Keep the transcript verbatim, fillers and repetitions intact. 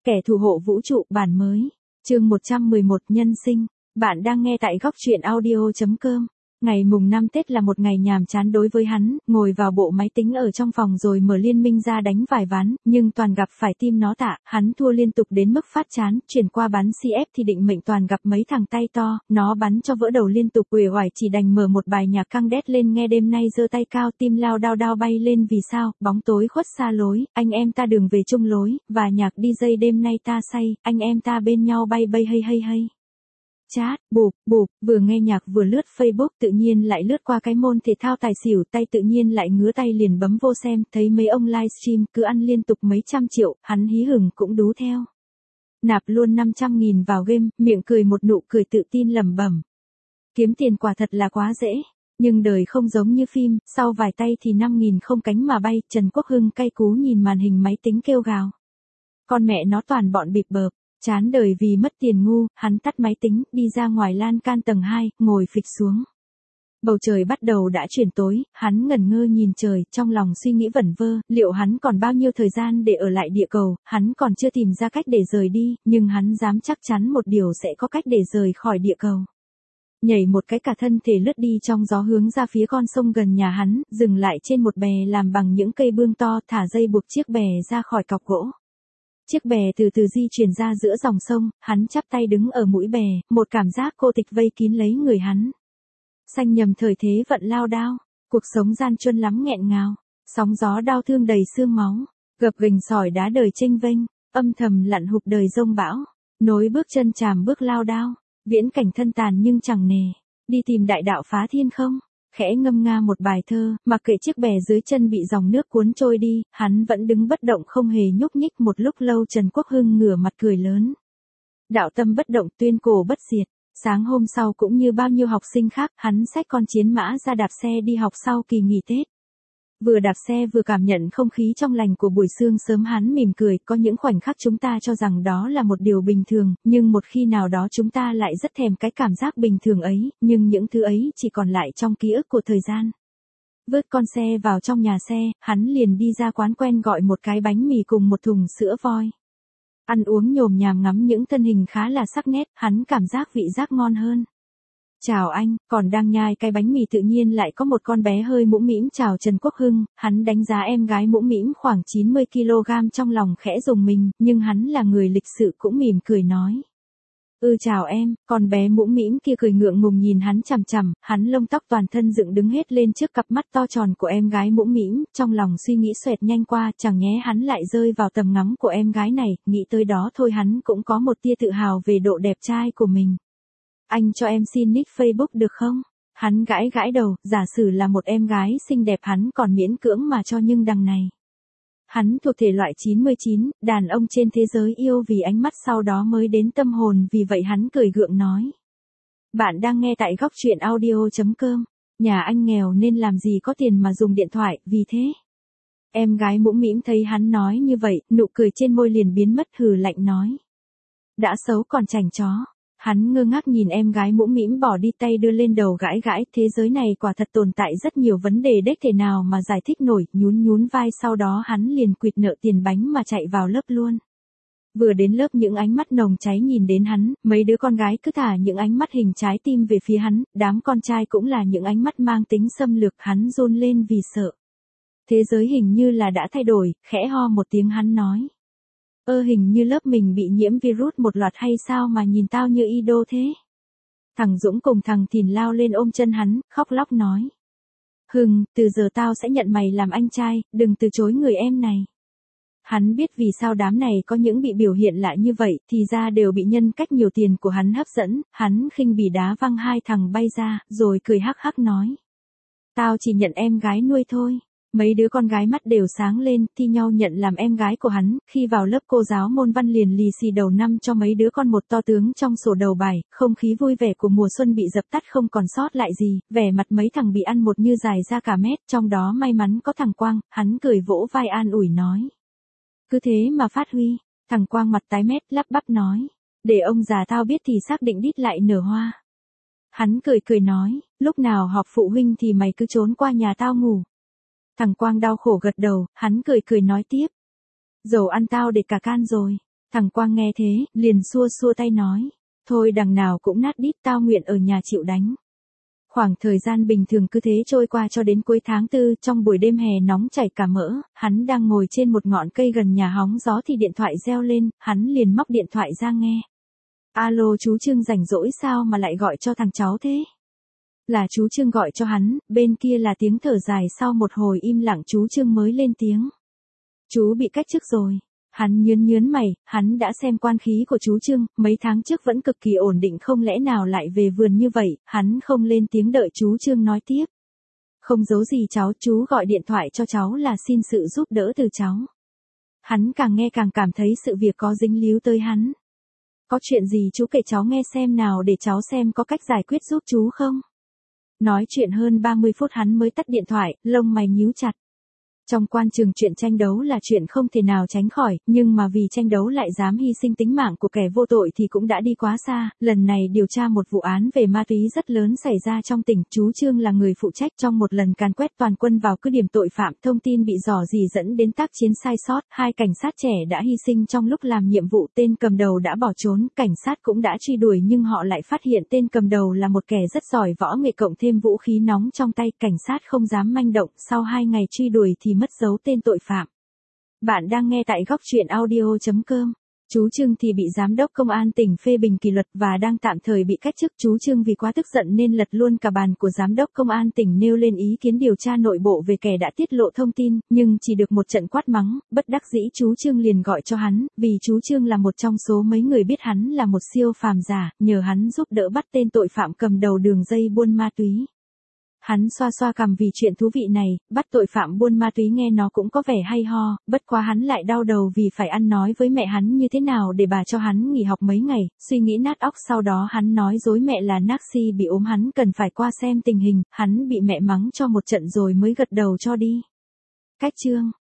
Kẻ thù hộ vũ trụ bản mới. Chương một trăm mười một Nhân sinh. Bạn đang nghe tại góc truyện audio chấm com. Ngày mùng năm Tết là một ngày nhàm chán đối với hắn, ngồi vào bộ máy tính ở trong phòng rồi mở liên minh ra đánh vài ván, nhưng toàn gặp phải team nó tạ, hắn thua liên tục đến mức phát chán, chuyển qua bắn xê ép thì định mệnh toàn gặp mấy thằng tay to, nó bắn cho vỡ đầu liên tục, uể oải chỉ đành mở một bài nhạc căng đét lên nghe đêm nay giơ tay cao tim lao đao đao bay lên vì sao, bóng tối khuất xa lối, anh em ta đường về chung lối, và nhạc đi dây đêm nay ta say, anh em ta bên nhau bay bay hay hay hay. Chat, bụp, bụp, vừa nghe nhạc vừa lướt Facebook tự nhiên lại lướt qua cái môn thể thao tài xỉu tay tự nhiên lại ngứa tay liền bấm vô xem, thấy mấy ông livestream cứ ăn liên tục mấy trăm triệu, hắn hí hửng cũng đú theo. Nạp luôn năm trăm nghìn vào game, miệng cười một nụ cười tự tin lẩm bẩm. Kiếm tiền quả thật là quá dễ, nhưng đời không giống như phim, sau vài tay thì năm nghìn không cánh mà bay, Trần Quốc Hưng cay cú nhìn màn hình máy tính kêu gào. Con mẹ nó toàn bọn bịp bợp. Chán đời vì mất tiền ngu, hắn tắt máy tính, đi ra ngoài lan can tầng hai, ngồi phịch xuống. Bầu trời bắt đầu đã chuyển tối, hắn ngẩn ngơ nhìn trời, trong lòng suy nghĩ vẩn vơ, liệu hắn còn bao nhiêu thời gian để ở lại địa cầu, hắn còn chưa tìm ra cách để rời đi, nhưng hắn dám chắc chắn một điều sẽ có cách để rời khỏi địa cầu. Nhảy một cái cả thân thể lướt đi trong gió hướng ra phía con sông gần nhà hắn, dừng lại trên một bè làm bằng những cây bương to, thả dây buộc chiếc bè ra khỏi cọc gỗ. Chiếc bè từ từ di chuyển ra giữa dòng sông, hắn chắp tay đứng ở mũi bè, một cảm giác cô tịch vây kín lấy người hắn. Sanh nhầm thời thế vận lao đao, cuộc sống gian truân lắm nghẹn ngào, sóng gió đau thương đầy xương máu, gập ghềnh sỏi đá đời chênh vênh, âm thầm lặn hụp đời rông bão, nối bước chân chàm bước lao đao, viễn cảnh thân tàn nhưng chẳng nề, đi tìm đại đạo phá thiên không. Khẽ ngâm nga một bài thơ, mặc kệ chiếc bè dưới chân bị dòng nước cuốn trôi đi, hắn vẫn đứng bất động không hề nhúc nhích một lúc lâu. Trần Quốc Hưng ngửa mặt cười lớn. Đạo tâm bất động tuyên cổ bất diệt. Sáng hôm sau cũng như bao nhiêu học sinh khác, hắn xách con chiến mã ra đạp xe đi học sau kỳ nghỉ Tết. Vừa đạp xe vừa cảm nhận không khí trong lành của buổi sương sớm hắn mỉm cười, có những khoảnh khắc chúng ta cho rằng đó là một điều bình thường, nhưng một khi nào đó chúng ta lại rất thèm cái cảm giác bình thường ấy, nhưng những thứ ấy chỉ còn lại trong ký ức của thời gian. Vớt con xe vào trong nhà xe, hắn liền đi ra quán quen gọi một cái bánh mì cùng một thùng sữa voi. Ăn uống nhồm nhàm ngắm những thân hình khá là sắc nét, hắn cảm giác vị giác ngon hơn. Chào anh, còn đang nhai cái bánh mì tự nhiên lại có một con bé hơi mũm mĩm chào Trần Quốc Hưng, hắn đánh giá em gái mũm mĩm khoảng chín mươi ki lô gam trong lòng khẽ rùng mình, nhưng hắn là người lịch sự cũng mỉm cười nói. Ừ chào em, con bé mũm mĩm kia cười ngượng ngùng nhìn hắn chằm chằm, hắn lông tóc toàn thân dựng đứng hết lên trước cặp mắt to tròn của em gái mũm mĩm, trong lòng suy nghĩ xoẹt nhanh qua, chẳng nhé hắn lại rơi vào tầm ngắm của em gái này, nghĩ tới đó thôi hắn cũng có một tia tự hào về độ đẹp trai của mình. Anh cho em xin nick Facebook được không? Hắn gãi gãi đầu, giả sử là một em gái xinh đẹp hắn còn miễn cưỡng mà cho nhưng đằng này. Hắn thuộc thể loại chín mươi chín, đàn ông trên thế giới yêu vì ánh mắt sau đó mới đến tâm hồn, vì vậy hắn cười gượng nói. Bạn đang nghe tại góc truyện audio chấm com, nhà anh nghèo nên làm gì có tiền mà dùng điện thoại, vì thế. Em gái mũm mĩm thấy hắn nói như vậy, nụ cười trên môi liền biến mất, hừ lạnh nói. Đã xấu còn chảnh chó. Hắn ngơ ngác nhìn em gái mũm mĩm bỏ đi, tay đưa lên đầu gãi gãi, thế giới này quả thật tồn tại rất nhiều vấn đề đếch thể nào mà giải thích nổi, nhún nhún vai sau đó hắn liền quỵt nợ tiền bánh mà chạy vào lớp luôn. Vừa đến lớp những ánh mắt nồng cháy nhìn đến hắn, mấy đứa con gái cứ thả những ánh mắt hình trái tim về phía hắn, đám con trai cũng là những ánh mắt mang tính xâm lược, hắn run lên vì sợ. Thế giới hình như là đã thay đổi, khẽ ho một tiếng hắn nói. Ơ hình như lớp mình bị nhiễm virus một loạt hay sao mà nhìn tao như y đô thế? Thằng Dũng cùng thằng Thìn lao lên ôm chân hắn, khóc lóc nói. Hưng, từ giờ tao sẽ nhận mày làm anh trai, đừng từ chối người em này. Hắn biết vì sao đám này có những bị biểu hiện lại như vậy, thì ra đều bị nhân cách nhiều tiền của hắn hấp dẫn, hắn khinh bỉ đá văng hai thằng bay ra, rồi cười hắc hắc nói. Tao chỉ nhận em gái nuôi thôi. Mấy đứa con gái mắt đều sáng lên, thi nhau nhận làm em gái của hắn, khi vào lớp cô giáo môn văn liền lì xì đầu năm cho mấy đứa con một to tướng trong sổ đầu bài, không khí vui vẻ của mùa xuân bị dập tắt không còn sót lại gì, vẻ mặt mấy thằng bị ăn một như dài ra cả mét, trong đó may mắn có thằng Quang, hắn cười vỗ vai an ủi nói. Cứ thế mà phát huy, thằng Quang mặt tái mét lắp bắp nói, để ông già tao biết thì xác định đít lại nở hoa. Hắn cười cười nói, lúc nào họp phụ huynh thì mày cứ trốn qua nhà tao ngủ. Thằng Quang đau khổ gật đầu, hắn cười cười nói tiếp. Dầu ăn tao để cả can rồi. Thằng Quang nghe thế, liền xua xua tay nói. Thôi đằng nào cũng nát đít, tao nguyện ở nhà chịu đánh. Khoảng thời gian bình thường cứ thế trôi qua cho đến cuối tháng tư, trong buổi đêm hè nóng chảy cả mỡ, hắn đang ngồi trên một ngọn cây gần nhà hóng gió thì điện thoại reo lên, hắn liền móc điện thoại ra nghe. Alo chú Trương rảnh rỗi sao mà lại gọi cho thằng cháu thế? Là chú Trương gọi cho hắn, bên kia là tiếng thở dài sau một hồi im lặng chú Trương mới lên tiếng. Chú bị cách chức rồi. Hắn nhớn nhớn mày, hắn đã xem quan khí của chú Trương, mấy tháng trước vẫn cực kỳ ổn định không lẽ nào lại về vườn như vậy, hắn không lên tiếng đợi chú Trương nói tiếp. Không giấu gì cháu, chú gọi điện thoại cho cháu là xin sự giúp đỡ từ cháu. Hắn càng nghe càng cảm thấy sự việc có dính líu tới hắn. Có chuyện gì chú kể cháu nghe xem nào để cháu xem có cách giải quyết giúp chú không? Nói chuyện hơn ba mươi phút hắn mới tắt điện thoại, lông mày nhíu chặt. Trong quan trường chuyện tranh đấu là chuyện không thể nào tránh khỏi, nhưng mà vì tranh đấu lại dám hy sinh tính mạng của kẻ vô tội thì cũng đã đi quá xa. Lần này điều tra một vụ án về ma túy rất lớn xảy ra trong tỉnh, chú Trương là người phụ trách trong một lần càn quét toàn quân vào cứ điểm tội phạm, thông tin bị rò rỉ dẫn đến tác chiến sai sót, hai cảnh sát trẻ đã hy sinh trong lúc làm nhiệm vụ, tên cầm đầu đã bỏ trốn, cảnh sát cũng đã truy đuổi nhưng họ lại phát hiện tên cầm đầu là một kẻ rất giỏi võ nghệ cộng thêm vũ khí nóng trong tay, cảnh sát không dám manh động, sau hai ngày truy đuổi thì mất dấu tên tội phạm. Bạn đang nghe tại góc truyện audio chấm com. Chú Trương thì bị giám đốc công an tỉnh phê bình kỷ luật và đang tạm thời bị cách chức. Chú Trương vì quá tức giận nên lật luôn cả bàn của giám đốc công an tỉnh, nêu lên ý kiến điều tra nội bộ về kẻ đã tiết lộ thông tin, nhưng chỉ được một trận quát mắng, bất đắc dĩ chú Trương liền gọi cho hắn, vì chú Trương là một trong số mấy người biết hắn là một siêu phàm giả, nhờ hắn giúp đỡ bắt tên tội phạm cầm đầu đường dây buôn ma túy. Hắn xoa xoa cằm vì chuyện thú vị này, bắt tội phạm buôn ma túy nghe nó cũng có vẻ hay ho, bất quá hắn lại đau đầu vì phải ăn nói với mẹ hắn như thế nào để bà cho hắn nghỉ học mấy ngày, suy nghĩ nát óc sau đó hắn nói dối mẹ là Naxi bị ốm hắn cần phải qua xem tình hình, hắn bị mẹ mắng cho một trận rồi mới gật đầu cho đi. Cách Trương